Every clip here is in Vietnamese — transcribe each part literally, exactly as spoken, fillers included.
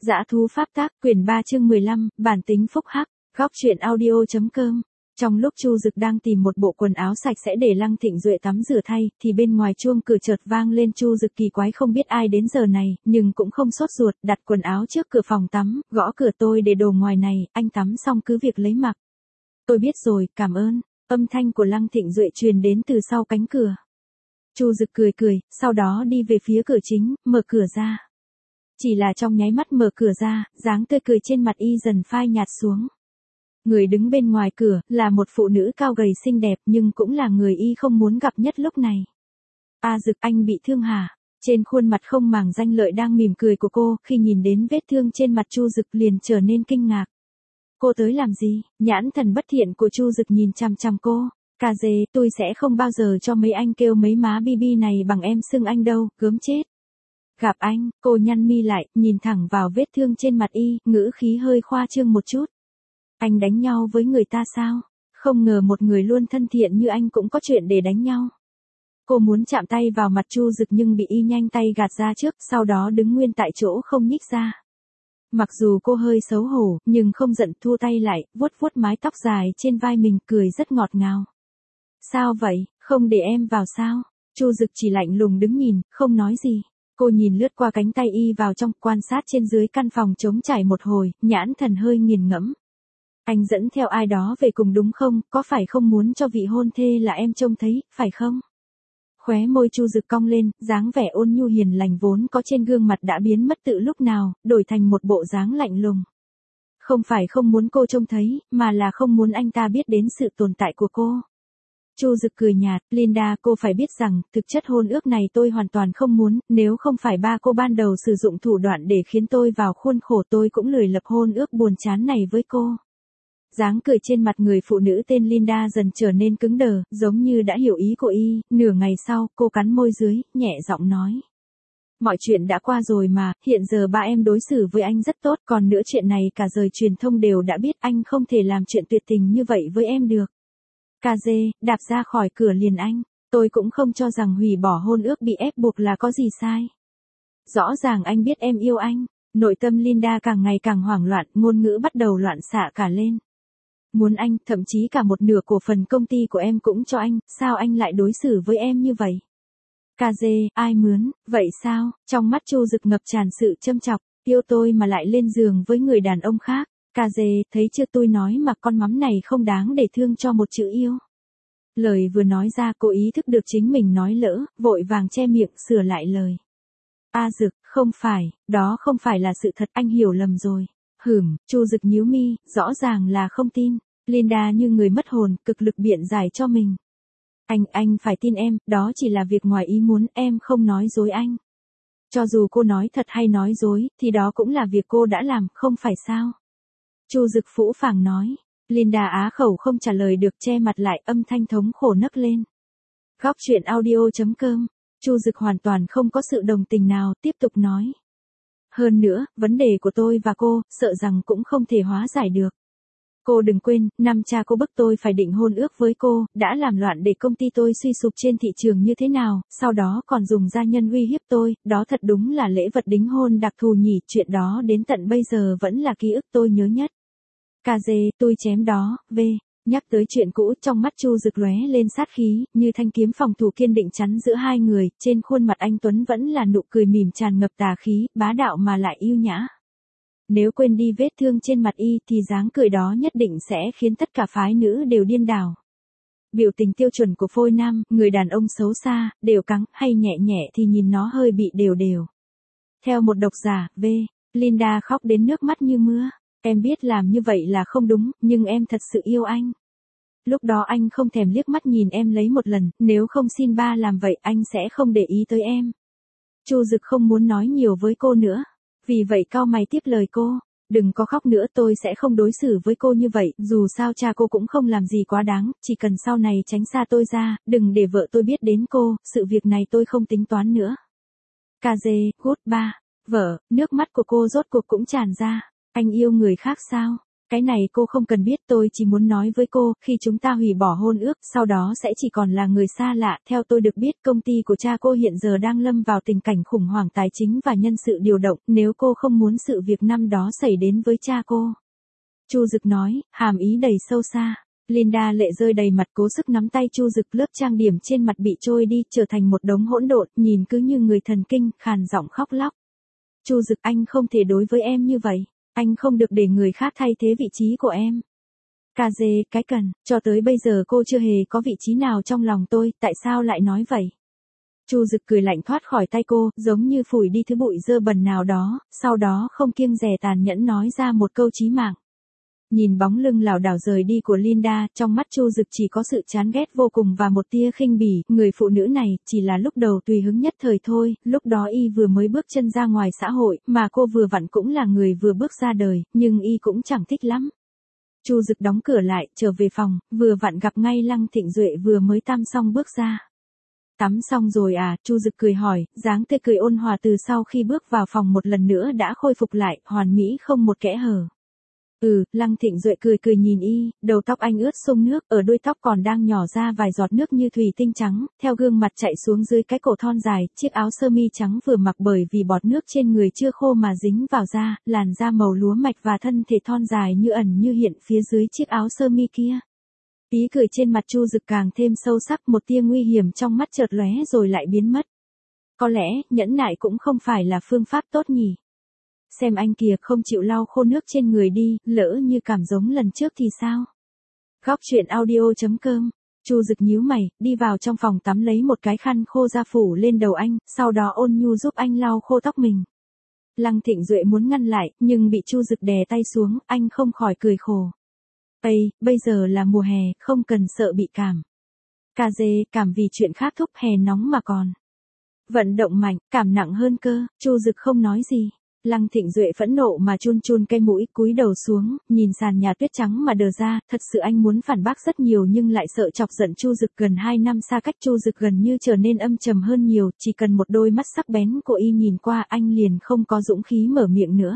Dã thú pháp tác, quyển ba chương mười lăm, bản tính phúc hắc, góc truyện audio.com. Trong lúc Chu Dực đang tìm một bộ quần áo sạch sẽ để Lăng Thịnh Duệ tắm rửa thay, thì bên ngoài chuông cửa chợt vang lên. Chu Dực kỳ quái không biết ai đến giờ này, nhưng cũng không sốt ruột, đặt quần áo trước cửa phòng tắm, gõ cửa. Tôi để đồ ngoài này, anh tắm xong cứ việc lấy mặc. Tôi biết rồi, cảm ơn. Âm thanh của Lăng Thịnh Duệ truyền đến từ sau cánh cửa. Chu Dực cười cười, sau đó đi về phía cửa chính, mở cửa ra. Chỉ là trong nháy mắt mở cửa ra, dáng tươi cười trên mặt y dần phai nhạt xuống. Người đứng bên ngoài cửa, là một phụ nữ cao gầy xinh đẹp nhưng cũng là người y không muốn gặp nhất lúc này. A Dực, anh bị thương hả? Trên khuôn mặt không màng danh lợi đang mỉm cười của cô, khi nhìn đến vết thương trên mặt Chu Dực liền trở nên kinh ngạc. Cô tới làm gì? Nhãn thần bất thiện của Chu Dực nhìn chằm chằm cô. Cà dê, tôi sẽ không bao giờ cho mấy anh kêu mấy má bi bi này bằng em xưng anh đâu, gớm chết. Gặp anh, cô nhăn mi lại, nhìn thẳng vào vết thương trên mặt y, ngữ khí hơi khoa trương một chút. Anh đánh nhau với người ta sao? Không ngờ một người luôn thân thiện như anh cũng có chuyện để đánh nhau. Cô muốn chạm tay vào mặt Chu Dực nhưng bị y nhanh tay gạt ra trước, sau đó đứng nguyên tại chỗ không nhích ra. Mặc dù cô hơi xấu hổ, nhưng không giận, thua tay lại, vuốt vuốt mái tóc dài trên vai mình, cười rất ngọt ngào. Sao vậy, không để em vào sao? Chu Dực chỉ lạnh lùng đứng nhìn, không nói gì. Cô nhìn lướt qua cánh tay y vào trong, quan sát trên dưới căn phòng trống trải một hồi, nhãn thần hơi nghiền ngẫm. Anh dẫn theo ai đó về cùng đúng không, có phải không muốn cho vị hôn thê là em trông thấy, phải không? Khóe môi Chu Dực cong lên, dáng vẻ ôn nhu hiền lành vốn có trên gương mặt đã biến mất từ lúc nào, đổi thành một bộ dáng lạnh lùng. Không phải không muốn cô trông thấy, mà là không muốn anh ta biết đến sự tồn tại của cô. Chu Dực cười nhạt, Linda, cô phải biết rằng, thực chất hôn ước này tôi hoàn toàn không muốn, nếu không phải ba cô ban đầu sử dụng thủ đoạn để khiến tôi vào khuôn khổ, tôi cũng lười lập hôn ước buồn chán này với cô. Dáng cười trên mặt người phụ nữ tên Linda dần trở nên cứng đờ, giống như đã hiểu ý của y. Nửa ngày sau, cô cắn môi dưới, nhẹ giọng nói. Mọi chuyện đã qua rồi mà, hiện giờ ba em đối xử với anh rất tốt, còn nữa chuyện này cả giới truyền thông đều đã biết, anh không thể làm chuyện tuyệt tình như vậy với em được. Cà dê, đạp ra khỏi cửa liền anh, tôi cũng không cho rằng hủy bỏ hôn ước bị ép buộc là có gì sai. Rõ ràng anh biết em yêu anh. Nội tâm Linda càng ngày càng hoảng loạn, ngôn ngữ bắt đầu loạn xạ cả lên. Muốn anh, thậm chí cả một nửa cổ phần công ty của em cũng cho anh, sao anh lại đối xử với em như vậy? Cà dê, ai mướn, vậy sao? Trong mắt Chu Dực ngập tràn sự châm chọc, yêu tôi mà lại lên giường với người đàn ông khác. Cà dê, thấy chưa, tôi nói mà, con mắm này không đáng để thương cho một chữ yêu. Lời vừa nói ra, cô ý thức được chính mình nói lỡ, vội vàng che miệng sửa lại lời. A Dực, không phải, đó không phải là sự thật, anh hiểu lầm rồi. Hửm, Chu Dực nhíu mi, rõ ràng là không tin. Linda như người mất hồn, cực lực biện giải cho mình. Anh, anh phải tin em, đó chỉ là việc ngoài ý muốn, em không nói dối anh. Cho dù cô nói thật hay nói dối, thì đó cũng là việc cô đã làm, không phải sao? Chu Dực phũ phàng nói. Linda á khẩu không trả lời được, che mặt lại, âm thanh thống khổ nấc lên. Góc truyện audio.com. Chu Dực hoàn toàn không có sự đồng tình nào, tiếp tục nói. Hơn nữa, vấn đề của tôi và cô, sợ rằng cũng không thể hóa giải được. Cô đừng quên, năm cha cô bức tôi phải định hôn ước với cô, đã làm loạn để công ty tôi suy sụp trên thị trường như thế nào, sau đó còn dùng gia nhân uy hiếp tôi, đó thật đúng là lễ vật đính hôn đặc thù nhỉ, chuyện đó đến tận bây giờ vẫn là ký ức tôi nhớ nhất. Cà dê, tôi chém đó, về. Nhắc tới chuyện cũ, trong mắt Chu Dực lóe lên sát khí, như thanh kiếm phòng thủ kiên định chắn giữa hai người, trên khuôn mặt anh Tuấn vẫn là nụ cười mỉm tràn ngập tà khí, bá đạo mà lại yêu nhã. Nếu quên đi vết thương trên mặt y thì dáng cười đó nhất định sẽ khiến tất cả phái nữ đều điên đảo. Biểu tình tiêu chuẩn của phôi nam, người đàn ông xấu xa, đều cắng hay nhẹ nhẹ thì nhìn nó hơi bị đều đều. Theo một độc giả, V. Linda khóc đến nước mắt như mưa. Em biết làm như vậy là không đúng, nhưng em thật sự yêu anh. Lúc đó anh không thèm liếc mắt nhìn em lấy một lần, nếu không xin ba làm vậy anh sẽ không để ý tới em. Chu Dực không muốn nói nhiều với cô nữa. Vì vậy cau mày tiếp lời cô. Đừng có khóc nữa, tôi sẽ không đối xử với cô như vậy, dù sao cha cô cũng không làm gì quá đáng, chỉ cần sau này tránh xa tôi ra, đừng để vợ tôi biết đến cô, sự việc này tôi không tính toán nữa. Cà dê, good ba. Vợ, nước mắt của cô rốt cuộc cũng tràn ra. Anh yêu người khác sao? Cái này cô không cần biết, tôi chỉ muốn nói với cô, khi chúng ta hủy bỏ hôn ước, sau đó sẽ chỉ còn là người xa lạ. Theo tôi được biết, công ty của cha cô hiện giờ đang lâm vào tình cảnh khủng hoảng tài chính và nhân sự điều động, nếu cô không muốn sự việc năm đó xảy đến với cha cô. Chu Dực nói, hàm ý đầy sâu xa. Linda lệ rơi đầy mặt, cố sức nắm tay Chu Dực, lớp trang điểm trên mặt bị trôi đi, trở thành một đống hỗn độn, nhìn cứ như người thần kinh, khàn giọng khóc lóc. Chu Dực, anh không thể đối với em như vậy. Anh không được để người khác thay thế vị trí của em. Cà dê, cái cần, cho tới bây giờ cô chưa hề có vị trí nào trong lòng tôi, tại sao lại nói vậy? Chu Dực cười lạnh thoát khỏi tay cô, giống như phủi đi thứ bụi dơ bẩn nào đó, sau đó không kiêng dè tàn nhẫn nói ra một câu chí mạng. Nhìn bóng lưng lảo đảo rời đi của Linda, trong mắt Chu Dực chỉ có sự chán ghét vô cùng và một tia khinh bỉ, người phụ nữ này chỉ là lúc đầu tùy hứng nhất thời thôi, lúc đó y vừa mới bước chân ra ngoài xã hội, mà cô vừa vặn cũng là người vừa bước ra đời, nhưng y cũng chẳng thích lắm. Chu Dực đóng cửa lại, trở về phòng, vừa vặn gặp ngay Lăng Thịnh Duệ vừa mới tắm xong bước ra. Tắm xong rồi à? Chu Dực cười hỏi, dáng tươi cười ôn hòa từ sau khi bước vào phòng một lần nữa đã khôi phục lại, hoàn mỹ không một kẽ hở. Ừ, Lăng Thịnh Duệ cười cười nhìn y, đầu tóc anh ướt sũng nước, ở đuôi tóc còn đang nhỏ ra vài giọt nước như thủy tinh trắng, theo gương mặt chạy xuống dưới cái cổ thon dài, chiếc áo sơ mi trắng vừa mặc bởi vì bọt nước trên người chưa khô mà dính vào da, làn da màu lúa mạch và thân thể thon dài như ẩn như hiện phía dưới chiếc áo sơ mi kia. Ý cười trên mặt Chu Dực càng thêm sâu sắc, một tia nguy hiểm trong mắt chợt lóe rồi lại biến mất. Có lẽ, nhẫn nại cũng không phải là phương pháp tốt nhỉ. Xem anh kìa, không chịu lau khô nước trên người đi, lỡ như cảm giống lần trước thì sao? Góc truyện audio chấm com. Chu Dực nhíu mày, đi vào trong phòng tắm lấy một cái khăn khô ra phủ lên đầu anh, sau đó ôn nhu giúp anh lau khô tóc mình. Lăng Thịnh Duệ muốn ngăn lại, nhưng bị Chu Dực đè tay xuống, anh không khỏi cười khổ. Ây, bây giờ là mùa hè, không cần sợ bị cảm. Cà dê, cảm vì chuyện khác thúc, hè nóng mà còn. Vận động mạnh, cảm nặng hơn cơ. Chu Dực không nói gì. Lăng Thịnh Duệ phẫn nộ mà chun chun cái mũi, cúi đầu xuống, nhìn sàn nhà tuyết trắng mà đờ ra, thật sự anh muốn phản bác rất nhiều nhưng lại sợ chọc giận Chu Dực. Gần hai năm xa cách, Chu Dực gần như trở nên âm trầm hơn nhiều, chỉ cần một đôi mắt sắc bén của y nhìn qua anh liền không có dũng khí mở miệng nữa.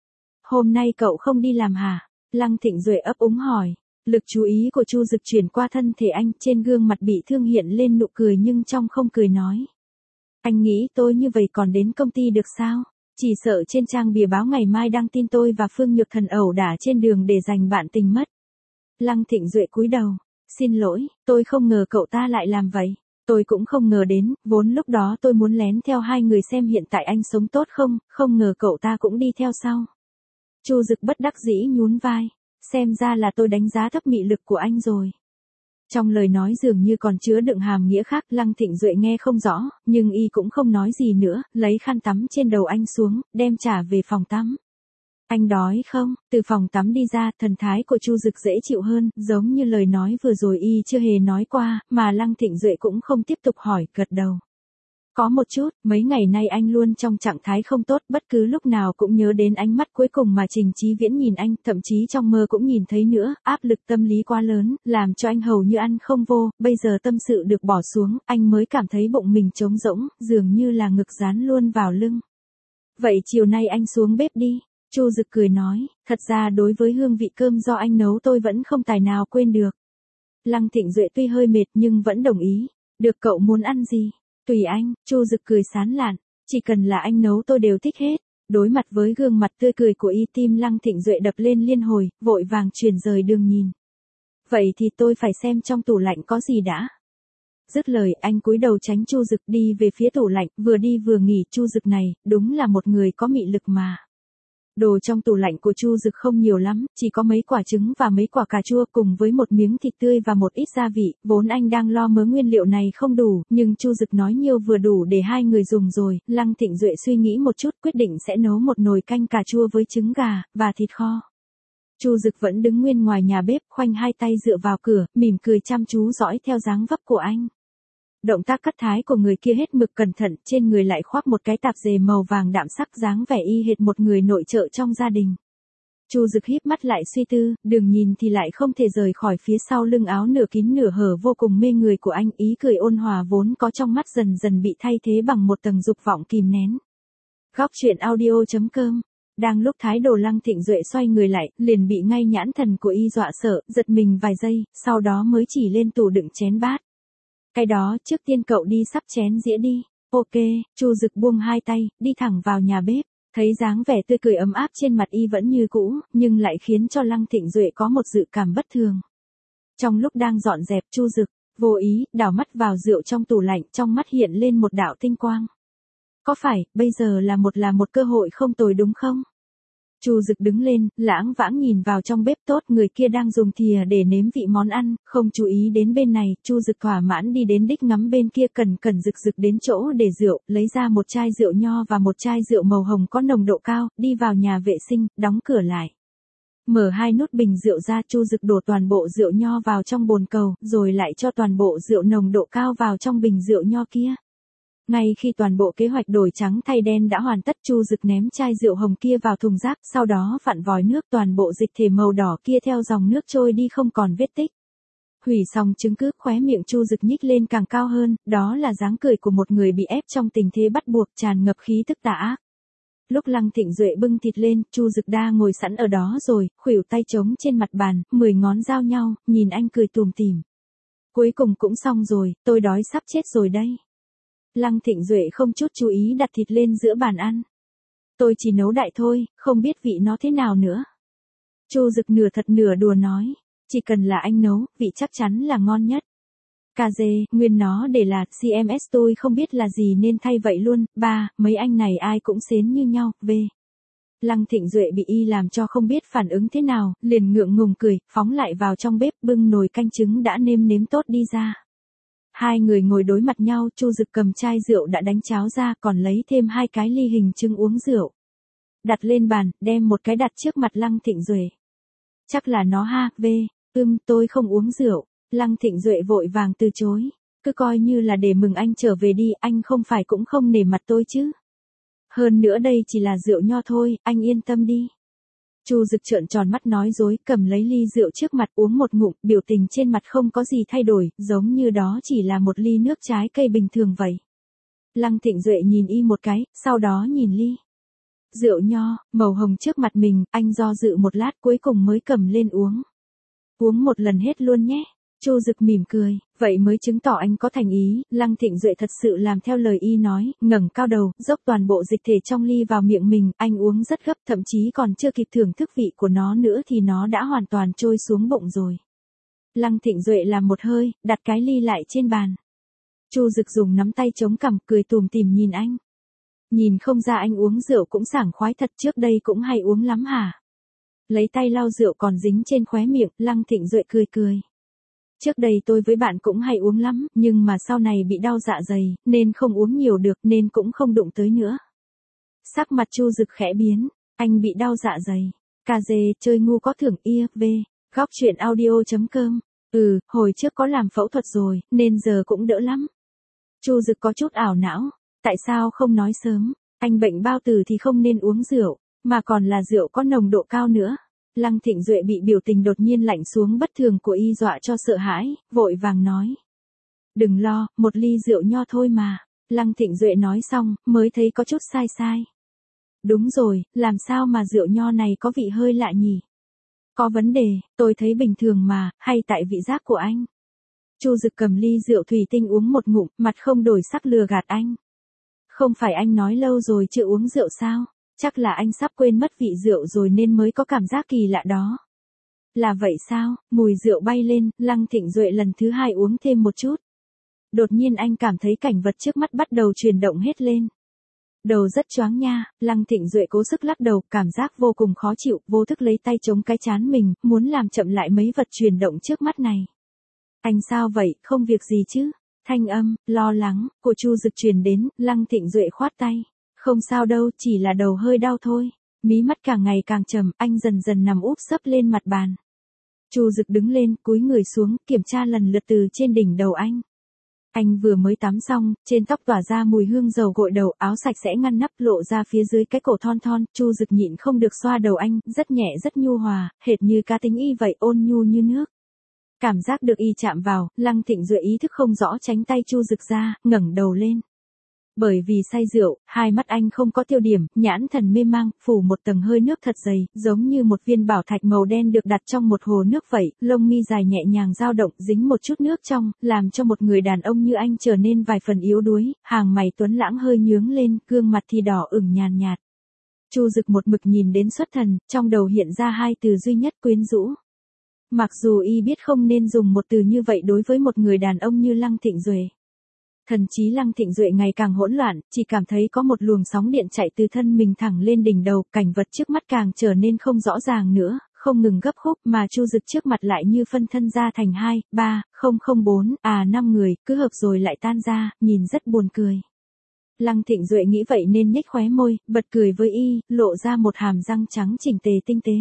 Hôm nay cậu không đi làm hả? Lăng Thịnh Duệ ấp úng hỏi. Lực chú ý của Chu Dực chuyển qua thân thể anh, trên gương mặt bị thương hiện lên nụ cười nhưng trong không cười nói. Anh nghĩ tôi như vậy còn đến công ty được sao? Chỉ sợ trên trang bìa báo ngày mai đăng tin tôi và Phương Nhược Thần ẩu đả trên đường để giành bạn tình mất. Lăng Thịnh Duệ cúi đầu. Xin lỗi, tôi không ngờ cậu ta lại làm vậy. Tôi cũng không ngờ đến, vốn lúc đó tôi muốn lén theo hai người xem hiện tại anh sống tốt không, không ngờ cậu ta cũng đi theo sau. Chu Dực bất đắc dĩ nhún vai. Xem ra là tôi đánh giá thấp mị lực của anh rồi. Trong lời nói dường như còn chứa đựng hàm nghĩa khác, Lăng Thịnh Duệ nghe không rõ, nhưng y cũng không nói gì nữa, lấy khăn tắm trên đầu anh xuống, đem trả về phòng tắm. Anh đói không? Từ phòng tắm đi ra, thần thái của Chu Dực dễ chịu hơn, giống như lời nói vừa rồi y chưa hề nói qua, mà Lăng Thịnh Duệ cũng không tiếp tục hỏi, gật đầu. Có một chút, mấy ngày nay anh luôn trong trạng thái không tốt, bất cứ lúc nào cũng nhớ đến ánh mắt cuối cùng mà Trình Chí Viễn nhìn anh, thậm chí trong mơ cũng nhìn thấy nữa, áp lực tâm lý quá lớn, làm cho anh hầu như ăn không vô, bây giờ tâm sự được bỏ xuống, anh mới cảm thấy bụng mình trống rỗng, dường như là ngực dán luôn vào lưng. Vậy chiều nay anh xuống bếp đi. Chu Dực cười nói, thật ra đối với hương vị cơm do anh nấu tôi vẫn không tài nào quên được. Lăng Thịnh Duệ tuy hơi mệt nhưng vẫn đồng ý, được cậu muốn ăn gì? Tùy anh. Chu Dực cười sán lạn, chỉ cần là anh nấu tôi đều thích hết. Đối mặt với gương mặt tươi cười của y, tim Lăng Thịnh Duệ đập lên liên hồi, vội vàng chuyển rời đường nhìn. Vậy thì tôi phải xem trong tủ lạnh có gì đã. Dứt lời, anh cúi đầu tránh Chu Dực đi về phía tủ lạnh, vừa đi vừa nghỉ. Chu Dực này, đúng là một người có mị lực mà. Đồ trong tủ lạnh của Chu Dực không nhiều lắm, chỉ có mấy quả trứng và mấy quả cà chua cùng với một miếng thịt tươi và một ít gia vị, vốn anh đang lo mớ nguyên liệu này không đủ, nhưng Chu Dực nói nhiều vừa đủ để hai người dùng rồi. Lăng Thịnh Duệ suy nghĩ một chút, quyết định sẽ nấu một nồi canh cà chua với trứng gà và thịt kho. Chu Dực vẫn đứng nguyên ngoài nhà bếp, khoanh hai tay dựa vào cửa, mỉm cười chăm chú dõi theo dáng vấp của anh. Động tác cắt thái của người kia hết mực cẩn thận, trên người lại khoác một cái tạp dề màu vàng đạm sắc, dáng vẻ y hệt một người nội trợ trong gia đình. Chu Dực híp mắt lại suy tư, đừng nhìn thì lại không thể rời khỏi phía sau lưng áo nửa kín nửa hở vô cùng mê người của anh, ý cười ôn hòa vốn có trong mắt dần dần bị thay thế bằng một tầng dục vọng kìm nén. Góc truyện audio chấm com Đang lúc thái độ Lăng Thịnh Duệ xoay người lại, liền bị ngay nhãn thần của y dọa sợ, giật mình vài giây, sau đó mới chỉ lên tủ đựng chén bát. Cái đó, trước tiên cậu đi sắp chén dĩa đi. Ok, Chu Dực buông hai tay, đi thẳng vào nhà bếp. Thấy dáng vẻ tươi cười ấm áp trên mặt y vẫn như cũ, nhưng lại khiến cho Lăng Thịnh Duệ có một dự cảm bất thường. Trong lúc đang dọn dẹp, Chu Dực vô ý đảo mắt vào rượu trong tủ lạnh, trong mắt hiện lên một đạo tinh quang. Có phải, bây giờ là một là một cơ hội không tồi đúng không? Chu Dực đứng lên, lãng vãng nhìn vào trong bếp tốt, người kia đang dùng thìa để nếm vị món ăn, không chú ý đến bên này, Chu Dực thỏa mãn đi đến đích ngắm bên kia, cần cẩn rực rực đến chỗ để rượu, lấy ra một chai rượu nho và một chai rượu màu hồng có nồng độ cao, đi vào nhà vệ sinh, đóng cửa lại. Mở hai nút bình rượu ra, Chu Dực đổ toàn bộ rượu nho vào trong bồn cầu, rồi lại cho toàn bộ rượu nồng độ cao vào trong bình rượu nho kia. Ngay khi toàn bộ kế hoạch đổi trắng thay đen đã hoàn tất, Chu Dực ném chai rượu hồng kia vào thùng rác, sau đó vặn vòi nước, toàn bộ dịch thể màu đỏ kia theo dòng nước trôi đi không còn vết tích. Hủy xong chứng cứ, khóe miệng Chu Dực nhích lên càng cao hơn, đó là dáng cười của một người bị ép trong tình thế bắt buộc, tràn ngập khí tức tà ác. Lúc Lăng Thịnh Duệ bưng thịt lên, Chu Dực đa ngồi sẵn ở đó rồi, khuỷu tay trống trên mặt bàn, mười ngón giao nhau, nhìn anh cười tủm tỉm. Cuối cùng cũng xong rồi, tôi đói sắp chết rồi đây. Lăng Thịnh Duệ không chút chú ý đặt thịt lên giữa bàn ăn. Tôi chỉ nấu đại thôi, không biết vị nó thế nào nữa. Chu Dực nửa thật nửa đùa nói, chỉ cần là anh nấu, vị chắc chắn là ngon nhất. Cà dê, nguyên nó để là xê em ét tôi không biết là gì nên thay vậy luôn. Ba, mấy anh này ai cũng xến như nhau. V. Lăng Thịnh Duệ bị y làm cho không biết phản ứng thế nào, liền ngượng ngùng cười, phóng lại vào trong bếp, bưng nồi canh trứng đã nêm nếm tốt đi ra. Hai người ngồi đối mặt nhau, Chu Dực cầm chai rượu đã đánh cháo ra, còn lấy thêm hai cái ly hình trứng uống rượu. Đặt lên bàn, đem một cái đặt trước mặt Lăng Thịnh Duệ. Chắc là nó ha. V. Ưm, tôi không uống rượu. Lăng Thịnh Duệ vội vàng từ chối. Cứ coi như là để mừng anh trở về đi, anh không phải cũng không nể mặt tôi chứ. Hơn nữa đây chỉ là rượu nho thôi, anh yên tâm đi. Chu Dực trợn tròn mắt nói dối, cầm lấy ly rượu trước mặt uống một ngụm, biểu tình trên mặt không có gì thay đổi, giống như đó chỉ là một ly nước trái cây bình thường vậy. Lăng Thịnh Duệ nhìn y một cái, sau đó nhìn ly rượu nho, màu hồng trước mặt mình, anh do dự một lát cuối cùng mới cầm lên uống. Uống một lần hết luôn nhé. Chu Dực mỉm cười, vậy mới chứng tỏ anh có thành ý. Lăng Thịnh Duệ thật sự làm theo lời y nói, ngẩng cao đầu, dốc toàn bộ dịch thể trong ly vào miệng mình, anh uống rất gấp, thậm chí còn chưa kịp thưởng thức vị của nó nữa thì nó đã hoàn toàn trôi xuống bụng rồi. Lăng Thịnh Duệ làm một hơi, đặt cái ly lại trên bàn. Chu Dực dùng nắm tay chống cằm, cười tủm tỉm nhìn anh. Nhìn không ra anh uống rượu cũng sảng khoái thật, trước đây cũng hay uống lắm hả? Lấy tay lau rượu còn dính trên khóe miệng, Lăng Thịnh Duệ cười cười. Trước đây tôi với bạn cũng hay uống lắm, nhưng mà sau này bị đau dạ dày, nên không uống nhiều được, nên cũng không đụng tới nữa. Sắc mặt Chu Dực khẽ biến, anh bị đau dạ dày. Cà dê, chơi ngu có thưởng ia, v. Góc truyện audio chấm com. Ừ, hồi trước có làm phẫu thuật rồi, nên giờ cũng đỡ lắm. Chu Dực có chút ảo não, tại sao không nói sớm, anh bệnh bao tử thì không nên uống rượu, mà còn là rượu có nồng độ cao nữa. Lăng Thịnh Duệ bị biểu tình đột nhiên lạnh xuống bất thường của y dọa cho sợ hãi, vội vàng nói. Đừng lo, một ly rượu nho thôi mà. Lăng Thịnh Duệ nói xong, mới thấy có chút sai sai. Đúng rồi, làm sao mà rượu nho này có vị hơi lạ nhỉ? Có vấn đề, tôi thấy bình thường mà, hay tại vị giác của anh? Chu Dực cầm ly rượu thủy tinh uống một ngụm, mặt không đổi sắc lừa gạt anh. Không phải anh nói lâu rồi chưa uống rượu sao? Chắc là anh sắp quên mất vị rượu rồi nên mới có cảm giác kỳ lạ đó. Là vậy sao? Mùi rượu bay lên, Lăng Thịnh Duệ lần thứ hai uống thêm một chút. Đột nhiên anh cảm thấy cảnh vật trước mắt bắt đầu chuyển động hết lên. Đầu rất choáng nha, Lăng Thịnh Duệ cố sức lắc đầu, cảm giác vô cùng khó chịu, vô thức lấy tay chống cái trán mình, muốn làm chậm lại mấy vật chuyển động trước mắt này. Anh sao vậy, không việc gì chứ? Thanh âm, lo lắng, của Chu Dực truyền đến, Lăng Thịnh Duệ khoát tay. Không sao đâu, chỉ là đầu hơi đau thôi. Mí mắt càng ngày càng trầm, anh dần dần nằm úp sấp lên mặt bàn. Chu Dực đứng lên, cúi người xuống, kiểm tra lần lượt từ trên đỉnh đầu anh. Anh vừa mới tắm xong, trên tóc tỏa ra mùi hương dầu gội đầu, áo sạch sẽ ngăn nắp lộ ra phía dưới cái cổ thon thon. Chu Dực nhịn không được xoa đầu anh, rất nhẹ rất nhu hòa, hệt như cá tính y vậy, ôn nhu như nước. Cảm giác được y chạm vào, Lăng Thịnh Duệ ý thức không rõ tránh tay Chu Dực ra, ngẩng đầu lên. Bởi vì say rượu, hai mắt anh không có tiêu điểm, nhãn thần mê mang, phủ một tầng hơi nước thật dày, giống như một viên bảo thạch màu đen được đặt trong một hồ nước vậy, lông mi dài nhẹ nhàng dao động, dính một chút nước trong, làm cho một người đàn ông như anh trở nên vài phần yếu đuối, hàng mày tuấn lãng hơi nhướng lên, gương mặt thì đỏ ửng nhàn nhạt. Chu Dực một mực nhìn đến xuất thần, trong đầu hiện ra hai từ duy nhất: quyến rũ. Mặc dù y biết không nên dùng một từ như vậy đối với một người đàn ông như Lăng Thịnh Duệ. Thần trí Lăng Thịnh Duệ ngày càng hỗn loạn, chỉ cảm thấy có một luồng sóng điện chạy từ thân mình thẳng lên đỉnh đầu, cảnh vật trước mắt càng trở nên không rõ ràng nữa, không ngừng gấp khúc, mà Chu Dực trước mặt lại như phân thân ra thành hai, ba, không không bốn, à năm người, cứ hợp rồi lại tan ra, nhìn rất buồn cười. Lăng Thịnh Duệ nghĩ vậy nên nhếch khóe môi, bật cười với y, lộ ra một hàm răng trắng chỉnh tề tinh tế.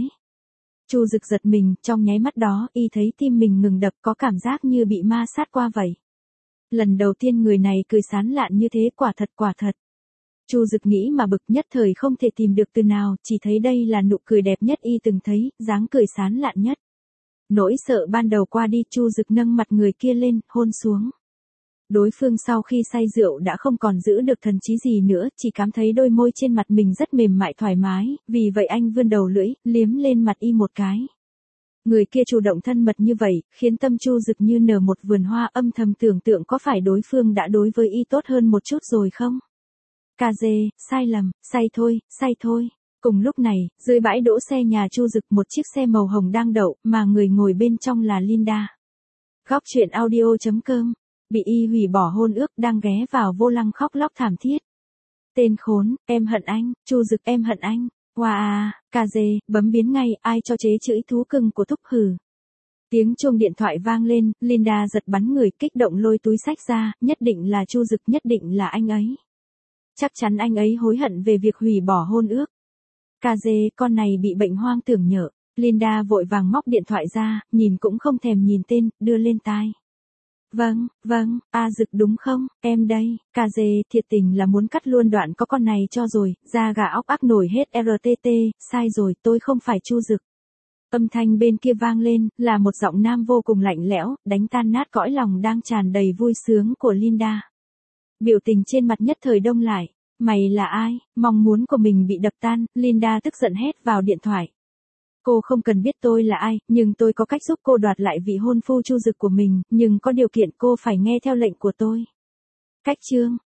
Chu Dực giật mình, trong nháy mắt đó, y thấy tim mình ngừng đập, có cảm giác như bị ma sát qua vậy. Lần đầu tiên người này cười sán lạn như thế, quả thật quả thật. Chu Dực nghĩ mà bực, nhất thời không thể tìm được từ nào, chỉ thấy đây là nụ cười đẹp nhất y từng thấy, dáng cười sán lạn nhất. Nỗi sợ ban đầu qua đi, Chu Dực nâng mặt người kia lên, hôn xuống. Đối phương sau khi say rượu đã không còn giữ được thần trí gì nữa, chỉ cảm thấy đôi môi trên mặt mình rất mềm mại thoải mái, vì vậy anh vươn đầu lưỡi, liếm lên mặt y một cái. Người kia chủ động thân mật như vậy, khiến tâm Chu Dực như nở một vườn hoa, âm thầm tưởng tượng có phải đối phương đã đối với y tốt hơn một chút rồi không? Cà dê, sai lầm, say thôi, say thôi. Cùng lúc này, dưới bãi đỗ xe nhà Chu Dực một chiếc xe màu hồng đang đậu, mà người ngồi bên trong là Linda. Góc truyện audio chấm com. Bị y hủy bỏ hôn ước, đang ghé vào vô lăng khóc lóc thảm thiết. Tên khốn, em hận anh, Chu Dực em hận anh. Wow, cà dê, bấm biến ngay, ai cho chế chữ thú cưng của thúc hử. Tiếng chuông điện thoại vang lên, Linda giật bắn người, kích động lôi túi xách ra, nhất định là Chu Dực, nhất định là anh ấy. Chắc chắn anh ấy hối hận về việc hủy bỏ hôn ước. Cà dê, con này bị bệnh hoang tưởng nhỡ. Linda vội vàng móc điện thoại ra, nhìn cũng không thèm nhìn tên, đưa lên tai. Vâng, vâng, a Dực đúng không, em đây, cà dê, thiệt tình là muốn cắt luôn đoạn có con này cho rồi, da gà óc ác nổi hết rờ tê tê, sai rồi, tôi không phải Chu Dực. Âm thanh bên kia vang lên, là một giọng nam vô cùng lạnh lẽo, đánh tan nát cõi lòng đang tràn đầy vui sướng của Linda. Biểu tình trên mặt nhất thời đông lại, mày là ai, mong muốn của mình bị đập tan, Linda tức giận hét vào điện thoại. Cô không cần biết tôi là ai, nhưng tôi có cách giúp cô đoạt lại vị hôn phu Chu Dực của mình, nhưng có điều kiện cô phải nghe theo lệnh của tôi. Cách chương,